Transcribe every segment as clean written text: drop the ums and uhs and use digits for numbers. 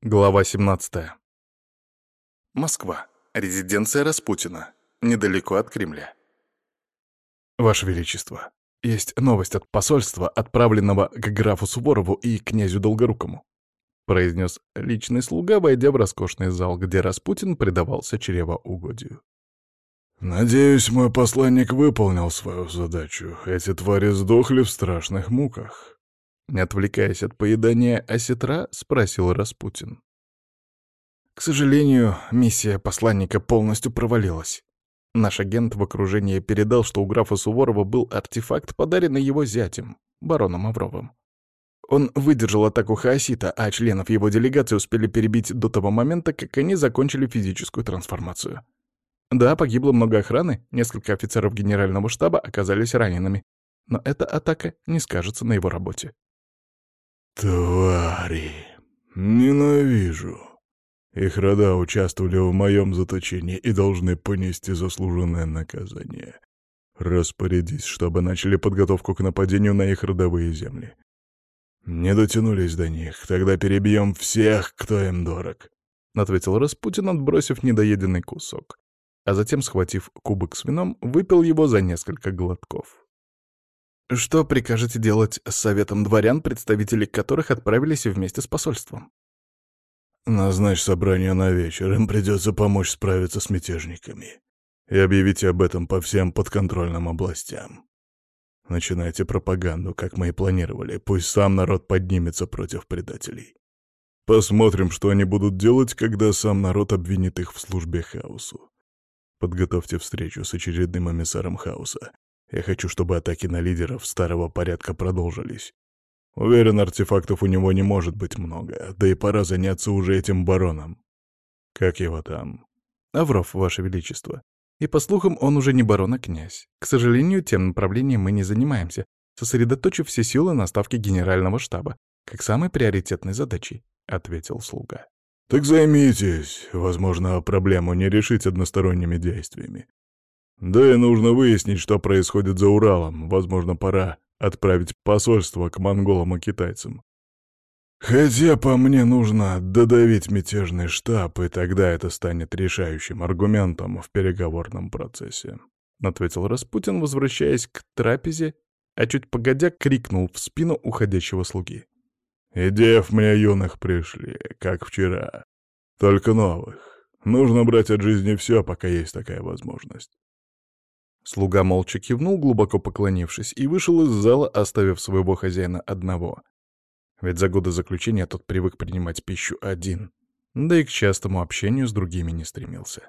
Глава 17. Москва. Резиденция Распутина. Недалеко от Кремля. Ваше Величество, есть новость от посольства, отправленного к графу Суворову и князю Долгорукому, произнес личный слуга, войдя в роскошный зал, где Распутин предавался чревоугодию. «Надеюсь, мой посланник выполнил свою задачу. Эти твари сдохли в страшных муках». Не отвлекаясь от поедания осетра, спросил Распутин. К сожалению, миссия посланника полностью провалилась. Наш агент в окружении передал, что у графа Суворова был артефакт, подаренный его зятем, бароном Авровым. Он выдержал атаку хаосита, а членов его делегации успели перебить до того момента, как они закончили физическую трансформацию. Да, погибло много охраны, несколько офицеров генерального штаба оказались ранеными, но эта атака не скажется на его работе. «Твари! Ненавижу! Их рода участвовали в моем заточении и должны понести заслуженное наказание. Распорядись, чтобы начали подготовку к нападению на их родовые земли. Не дотянулись до них, тогда перебьем всех, кто им дорог», — ответил Распутин, отбросив недоеденный кусок, а затем, схватив кубок с вином, выпил его за несколько глотков. «Что прикажете делать с советом дворян, представители которых отправились вместе с посольством?» «Назначь собрание на вечер, им придется помочь справиться с мятежниками. И объявите об этом по всем подконтрольным областям. Начинайте пропаганду, как мы и планировали, пусть сам народ поднимется против предателей. Посмотрим, что они будут делать, когда сам народ обвинит их в службе хаосу. Подготовьте встречу с очередным эмиссаром хаоса. Я хочу, чтобы атаки на лидеров старого порядка продолжились. Уверен, артефактов у него не может быть много, да и пора заняться уже этим бароном. Как его там?» «Авров, Ваше Величество. И, по слухам, он уже не барон, а князь. К сожалению, тем направлением мы не занимаемся, сосредоточив все силы на ставке генерального штаба, как самой приоритетной задачей», — ответил слуга. «Так займитесь. Возможно, проблему не решить односторонними действиями. Да и нужно выяснить, что происходит за Уралом. Возможно, пора отправить посольство к монголам и китайцам. Хотя по мне нужно додавить мятежный штаб, и тогда это станет решающим аргументом в переговорном процессе», — ответил Распутин, возвращаясь к трапезе, а чуть погодя крикнул в спину уходящего слуги. «Идеев мне юных пришли, как вчера. Только новых. Нужно брать от жизни все, пока есть такая возможность». Слуга молча кивнул, глубоко поклонившись, и вышел из зала, оставив своего хозяина одного. Ведь за годы заключения тот привык принимать пищу один, да и к частому общению с другими не стремился.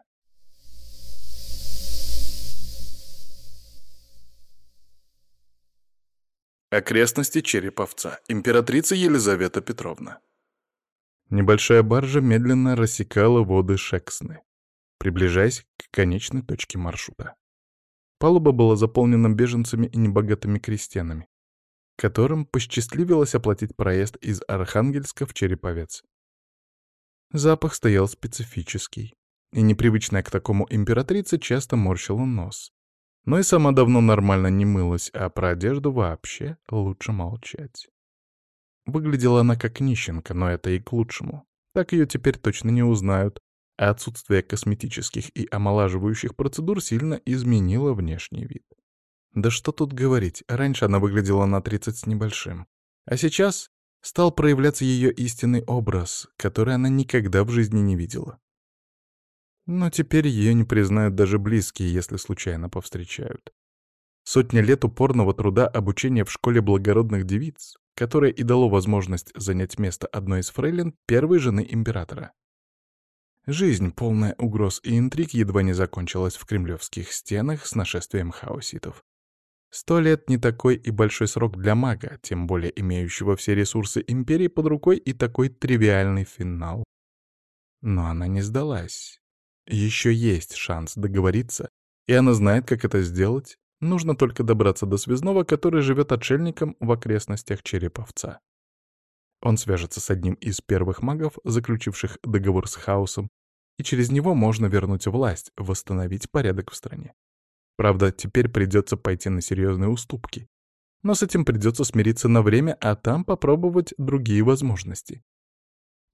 Окрестности Череповца. Императрица Елизавета Петровна. Небольшая баржа медленно рассекала воды Шексны, приближаясь к конечной точке маршрута. Палуба была заполнена беженцами и небогатыми крестьянами, которым посчастливилось оплатить проезд из Архангельска в Череповец. Запах стоял специфический, и непривычная к такому императрица часто морщила нос. Но и сама давно нормально не мылась, а про одежду вообще лучше молчать. Выглядела она как нищенка, но это и к лучшему. Так ее теперь точно не узнают, а отсутствие косметических и омолаживающих процедур сильно изменило внешний вид. Да что тут говорить, раньше она выглядела на 30 с небольшим, а сейчас стал проявляться ее истинный образ, который она никогда в жизни не видела. Но теперь ее не признают даже близкие, если случайно повстречают. Сотня лет упорного труда обучения в школе благородных девиц, которое и дало возможность занять место одной из фрейлин первой жены императора. Жизнь, полная угроз и интриг, едва не закончилась в кремлевских стенах с нашествием хаоситов. 100 лет — не такой и большой срок для мага, тем более имеющего все ресурсы империи под рукой, и такой тривиальный финал. Но она не сдалась. Еще есть шанс договориться, и она знает, как это сделать. Нужно только добраться до связного, который живет отшельником в окрестностях Череповца. Он свяжется с одним из первых магов, заключивших договор с хаосом, и через него можно вернуть власть, восстановить порядок в стране. Правда, теперь придется пойти на серьезные уступки. Но с этим придется смириться на время, а там попробовать другие возможности.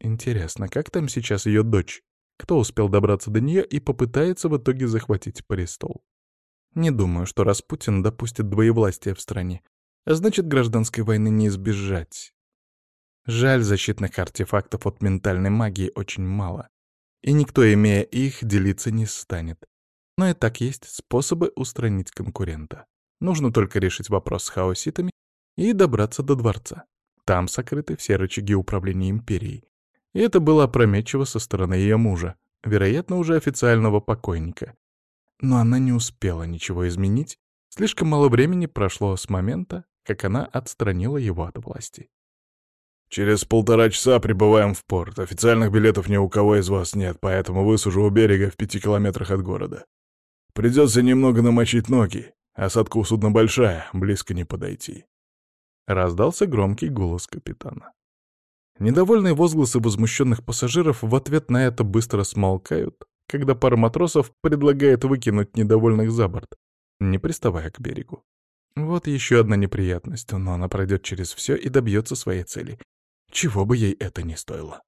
Интересно, как там сейчас ее дочь? Кто успел добраться до нее и попытается в итоге захватить престол? Не думаю, что Распутин допустит двоевластия в стране. А значит, гражданской войны не избежать. Жаль, защитных артефактов от ментальной магии очень мало. И никто, имея их, делиться не станет. Но и так есть способы устранить конкурента. Нужно только решить вопрос с хаоситами и добраться до дворца. Там сокрыты все рычаги управления империей. И это было опрометчиво со стороны ее мужа, вероятно, уже официального покойника. Но она не успела ничего изменить, слишком мало времени прошло с момента, как она отстранила его от власти. «Через 1,5 часа прибываем в порт. Официальных билетов ни у кого из вас нет, поэтому высажу у берега в 5 километрах от города. Придется немного намочить ноги. Осадка у судна большая, близко не подойти». Раздался громкий голос капитана. Недовольные возгласы возмущенных пассажиров в ответ на это быстро смолкают, когда пара матросов предлагает выкинуть недовольных за борт, не приставая к берегу. Вот еще одна неприятность, но она пройдет через все и добьется своей цели. Чего бы ей это ни стоило.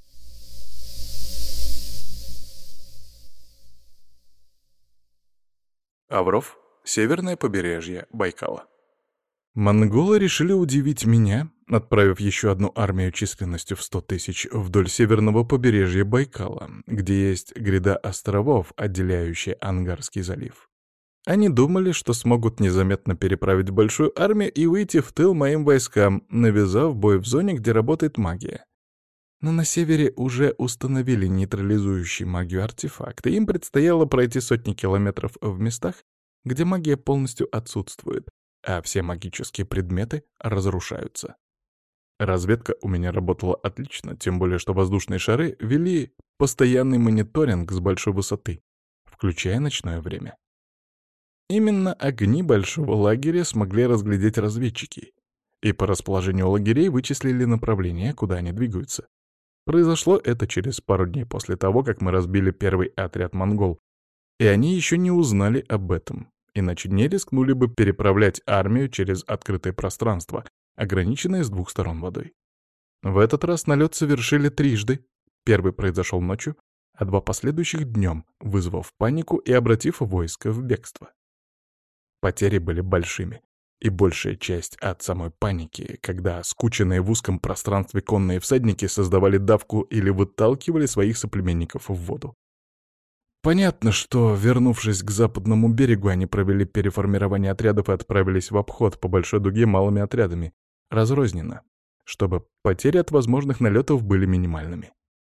Авров, северное побережье Байкала. Монголы решили удивить меня, отправив еще одну армию численностью в 100 тысяч вдоль северного побережья Байкала, где есть гряда островов, отделяющая Ангарский залив. Они думали, что смогут незаметно переправить большую армию и выйти в тыл моим войскам, навязав бой в зоне, где работает магия. Но на севере уже установили нейтрализующий магию артефакты, им предстояло пройти сотни километров в местах, где магия полностью отсутствует, а все магические предметы разрушаются. Разведка у меня работала отлично, тем более что воздушные шары вели постоянный мониторинг с большой высоты, включая ночное время. Именно огни большого лагеря смогли разглядеть разведчики, и по расположению лагерей вычислили направление, куда они двигаются. Произошло это через пару дней после того, как мы разбили первый отряд монгол, и они еще не узнали об этом, иначе не рискнули бы переправлять армию через открытое пространство, ограниченное с двух сторон водой. В этот раз налет совершили трижды. Первый произошел ночью, а два последующих днем, вызвав панику и обратив войско в бегство. Потери были большими, и большая часть от самой паники, когда скученные в узком пространстве конные всадники создавали давку или выталкивали своих соплеменников в воду. Понятно, что, вернувшись к западному берегу, они провели переформирование отрядов и отправились в обход по большой дуге малыми отрядами, разрозненно, чтобы потери от возможных налетов были минимальными.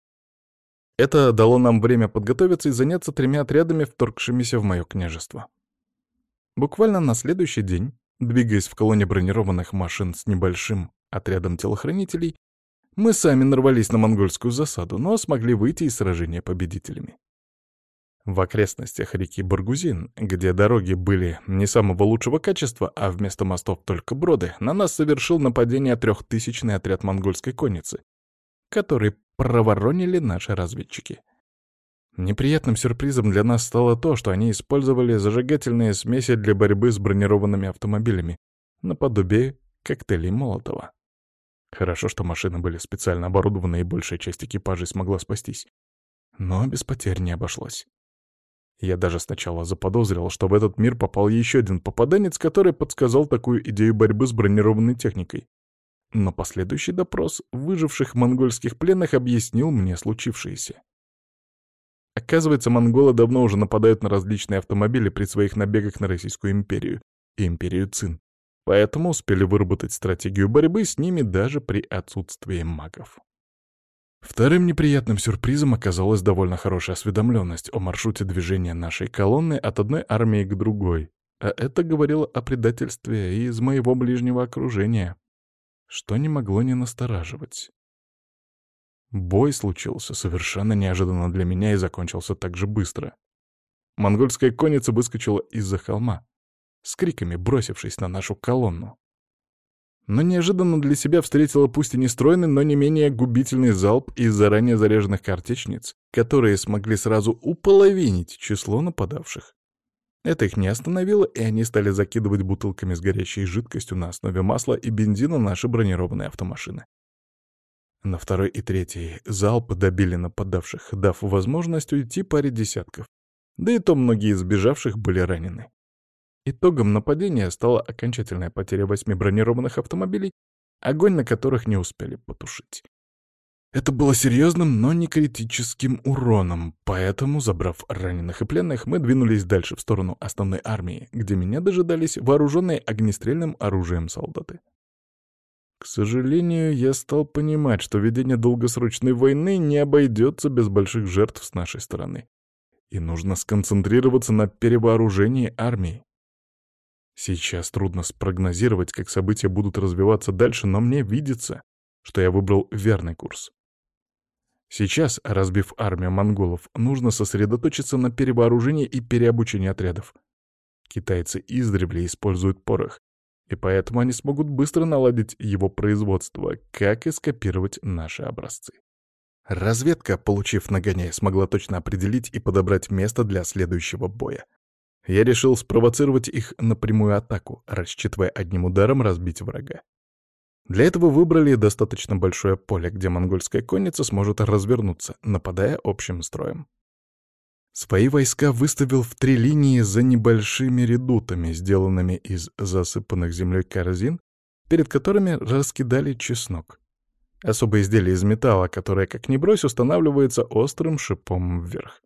Это дало нам время подготовиться и заняться 3 отрядами, вторгшимися в мое княжество. Буквально на следующий день, двигаясь в колонне бронированных машин с небольшим отрядом телохранителей, мы сами нарвались на монгольскую засаду, но смогли выйти из сражения победителями. В окрестностях реки Баргузин, где дороги были не самого лучшего качества, а вместо мостов только броды, на нас совершил нападение 3000-й отряд монгольской конницы, который проворонили наши разведчики. Неприятным сюрпризом для нас стало то, что они использовали зажигательные смеси для борьбы с бронированными автомобилями, наподобие коктейлей Молотова. Хорошо, что машины были специально оборудованы, и большая часть экипажей смогла спастись. Но без потерь не обошлось. Я даже сначала заподозрил, что в этот мир попал еще один попаданец, который подсказал такую идею борьбы с бронированной техникой. Но последующий допрос выживших монгольских пленных объяснил мне случившееся. Оказывается, монголы давно уже нападают на различные автомобили при своих набегах на Российскую империю и империю Цин, поэтому успели выработать стратегию борьбы с ними даже при отсутствии магов. Вторым неприятным сюрпризом оказалась довольно хорошая осведомленность о маршруте движения нашей колонны от одной армии к другой, а это говорило о предательстве из моего ближнего окружения, что не могло не настораживать. Бой случился совершенно неожиданно для меня и закончился так же быстро. Монгольская конница выскочила из-за холма, с криками бросившись на нашу колонну. Но неожиданно для себя встретила пусть и не стройный, но не менее губительный залп из заранее заряженных картечниц, которые смогли сразу уполовинить число нападавших. Это их не остановило, и они стали закидывать бутылками с горячей жидкостью на основе масла и бензина наши бронированные автомашины. На второй и третий залп добили нападавших, дав возможность уйти паре десятков. Да и то многие из сбежавших были ранены. Итогом нападения стала окончательная потеря 8 бронированных автомобилей, огонь на которых не успели потушить. Это было серьезным, но не критическим уроном, поэтому, забрав раненых и пленных, мы двинулись дальше в сторону основной армии, где меня дожидались вооруженные огнестрельным оружием солдаты. К сожалению, я стал понимать, что ведение долгосрочной войны не обойдется без больших жертв с нашей стороны, и нужно сконцентрироваться на перевооружении армии. Сейчас трудно спрогнозировать, как события будут развиваться дальше, но мне видится, что я выбрал верный курс. Сейчас, разбив армию монголов, нужно сосредоточиться на перевооружении и переобучении отрядов. Китайцы издревле используют порох, и поэтому они смогут быстро наладить его производство, как и скопировать наши образцы. Разведка, получив нагоняй, смогла точно определить и подобрать место для следующего боя. Я решил спровоцировать их на прямую атаку, рассчитывая одним ударом разбить врага. Для этого выбрали достаточно большое поле, где монгольская конница сможет развернуться, нападая общим строем. Свои войска выставил в 3 линии за небольшими редутами, сделанными из засыпанных землей корзин, перед которыми раскидали чеснок. Особое изделие из металла, которое, как ни брось, устанавливается острым шипом вверх.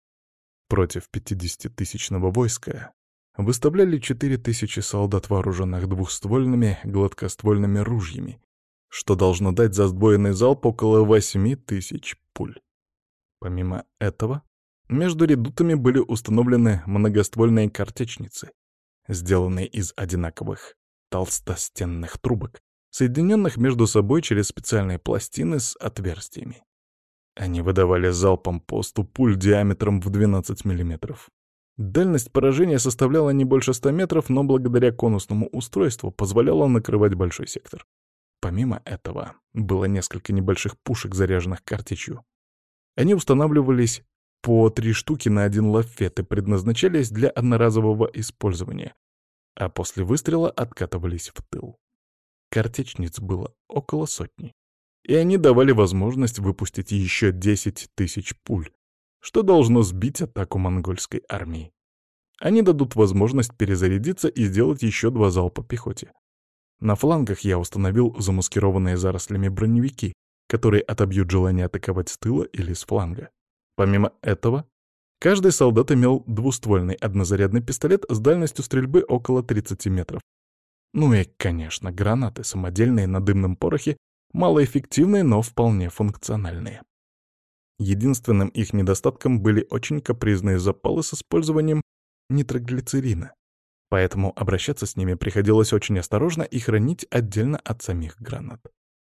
Против 50-тысячного войска выставляли 4000 солдат, вооруженных двухствольными гладкоствольными ружьями, что должно дать за сдвоенный залп около 8000 пуль. Помимо этого, между редутами были установлены многоствольные картечницы, сделанные из одинаковых толстостенных трубок, соединенных между собой через специальные пластины с отверстиями. Они выдавали залпом по 100 пуль диаметром в 12 мм. Дальность поражения составляла не больше 100 метров, но благодаря конусному устройству позволяла накрывать большой сектор. Помимо этого, было несколько небольших пушек, заряженных картечью. Они устанавливались по 3 штуки на один лафет и предназначались для одноразового использования, а после выстрела откатывались в тыл. Картечниц было около 100, и они давали возможность выпустить еще 10 000 пуль, что должно сбить атаку монгольской армии. Они дадут возможность перезарядиться и сделать еще 2 залпа пехоте. На флангах я установил замаскированные зарослями броневики, которые отобьют желание атаковать с тыла или с фланга. Помимо этого, каждый солдат имел двуствольный однозарядный пистолет с дальностью стрельбы около 30 метров. Ну и, конечно, гранаты самодельные на дымном порохе, малоэффективные, но вполне функциональные. Единственным их недостатком были очень капризные запалы с использованием нитроглицерина, поэтому обращаться с ними приходилось очень осторожно и хранить отдельно от самих гранат.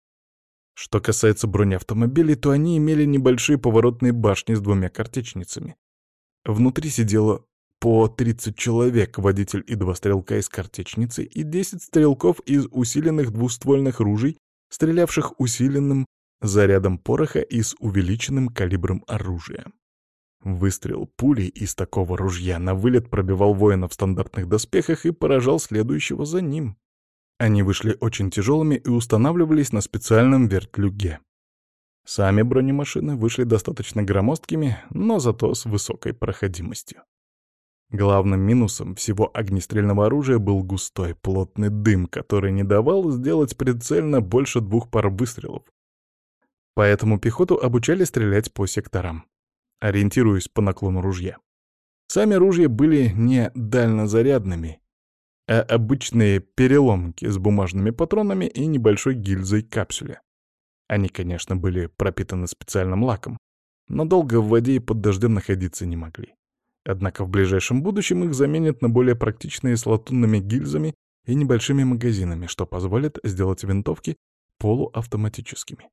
Что касается бронеавтомобилей, то они имели небольшие поворотные башни с 2 картечницами. Внутри сидело по 30 человек, водитель и 2 стрелка из картечницы и 10 стрелков из усиленных двуствольных ружей, стрелявших усиленным зарядом пороха и с увеличенным калибром оружия. Выстрел пули из такого ружья на вылет пробивал воина в стандартных доспехах и поражал следующего за ним. Они вышли очень тяжелыми и устанавливались на специальном вертлюге. Сами бронемашины вышли достаточно громоздкими, но зато с высокой проходимостью. Главным минусом всего огнестрельного оружия был густой, плотный дым, который не давал сделать прицельно больше 2 пар выстрелов. Поэтому пехоту обучали стрелять по секторам, ориентируясь по наклону ружья. Сами ружья были не дальнозарядными, а обычные переломки с бумажными патронами и небольшой гильзой капсюля. Они, конечно, были пропитаны специальным лаком, но долго в воде и под дождем находиться не могли. Однако в ближайшем будущем их заменят на более практичные с латунными гильзами и небольшими магазинами, что позволит сделать винтовки полуавтоматическими.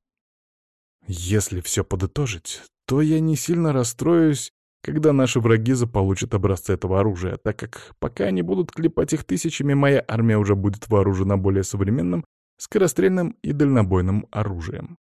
Если все подытожить, то я не сильно расстроюсь, когда наши враги заполучат образцы этого оружия, так как пока они будут клепать их тысячами, моя армия уже будет вооружена более современным, скорострельным и дальнобойным оружием.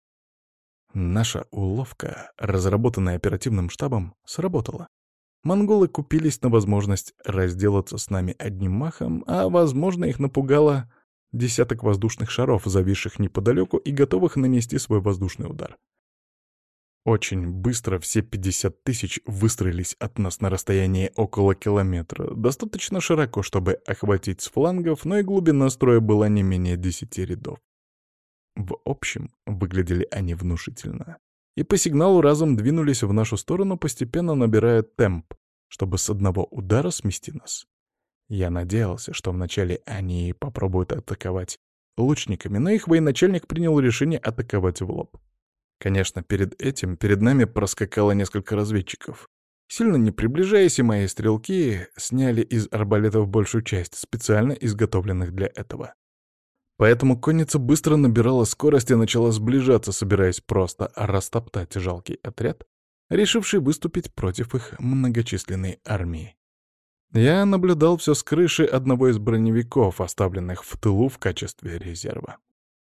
Наша уловка, разработанная оперативным штабом, сработала. Монголы купились на возможность разделаться с нами одним махом, а, возможно, их напугало десяток воздушных шаров, зависших неподалеку и готовых нанести свой воздушный удар. Очень быстро все 50 тысяч выстроились от нас на расстоянии около километра, достаточно широко, чтобы охватить с флангов, но и глубина строя была не менее 10 рядов. В общем, выглядели они внушительно. И по сигналу разом двинулись в нашу сторону, постепенно набирая темп, чтобы с одного удара смести нас. Я надеялся, что вначале они попробуют атаковать лучниками, но их военачальник принял решение атаковать в лоб. Конечно, перед этим перед нами проскакало несколько разведчиков. Сильно не приближаясь, и мои стрелки сняли из арбалетов большую часть, специально изготовленных для этого. Поэтому конница быстро набирала скорость и начала сближаться, собираясь просто растоптать жалкий отряд, решивший выступить против их многочисленной армии. Я наблюдал все с крыши одного из броневиков, оставленных в тылу в качестве резерва.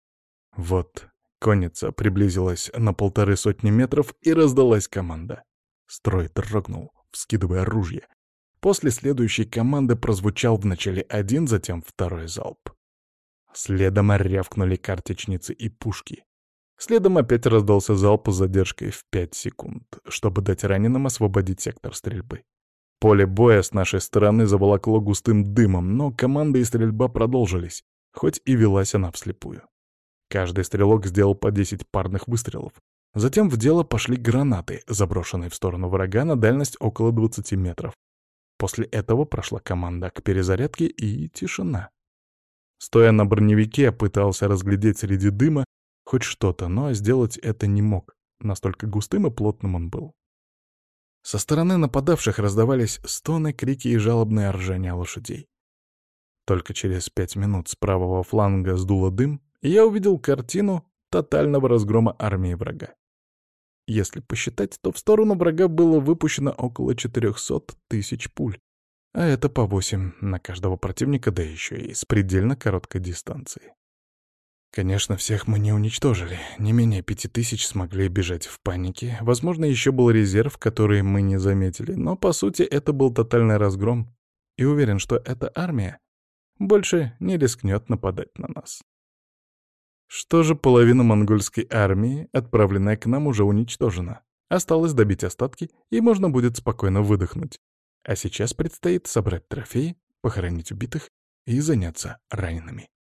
Вот конница приблизилась на 150 метров, и раздалась команда. Строй дрогнул, вскидывая ружья. После следующей команды прозвучал вначале один, затем второй залп. Следом рявкнули картечницы и пушки. Следом опять раздался залп с задержкой в 5 секунд, чтобы дать раненым освободить сектор стрельбы. Поле боя с нашей стороны заволокло густым дымом, но команда и стрельба продолжились, хоть и велась она вслепую. Каждый стрелок сделал по 10 парных выстрелов. Затем в дело пошли гранаты, заброшенные в сторону врага на дальность около 20 метров. После этого прошла команда к перезарядке и тишина. Стоя на броневике, пытался разглядеть среди дыма хоть что-то, но сделать это не мог, настолько густым и плотным он был. Со стороны нападавших раздавались стоны, крики и жалобное ржание лошадей. Только через 5 минут с правого фланга сдуло дым, и я увидел картину тотального разгрома армии врага. Если посчитать, то в сторону врага было выпущено около 400 тысяч пуль, а это по 8 на каждого противника, да еще и с предельно короткой дистанции. Конечно, всех мы не уничтожили. Не менее 5000 смогли бежать в панике. Возможно, еще был резерв, который мы не заметили, но, по сути, это был тотальный разгром. И уверен, что эта армия больше не рискнет нападать на нас. Что же, половина монгольской армии, отправленная к нам, уже уничтожена. Осталось добить остатки, и можно будет спокойно выдохнуть. А сейчас предстоит собрать трофеи, похоронить убитых и заняться ранеными.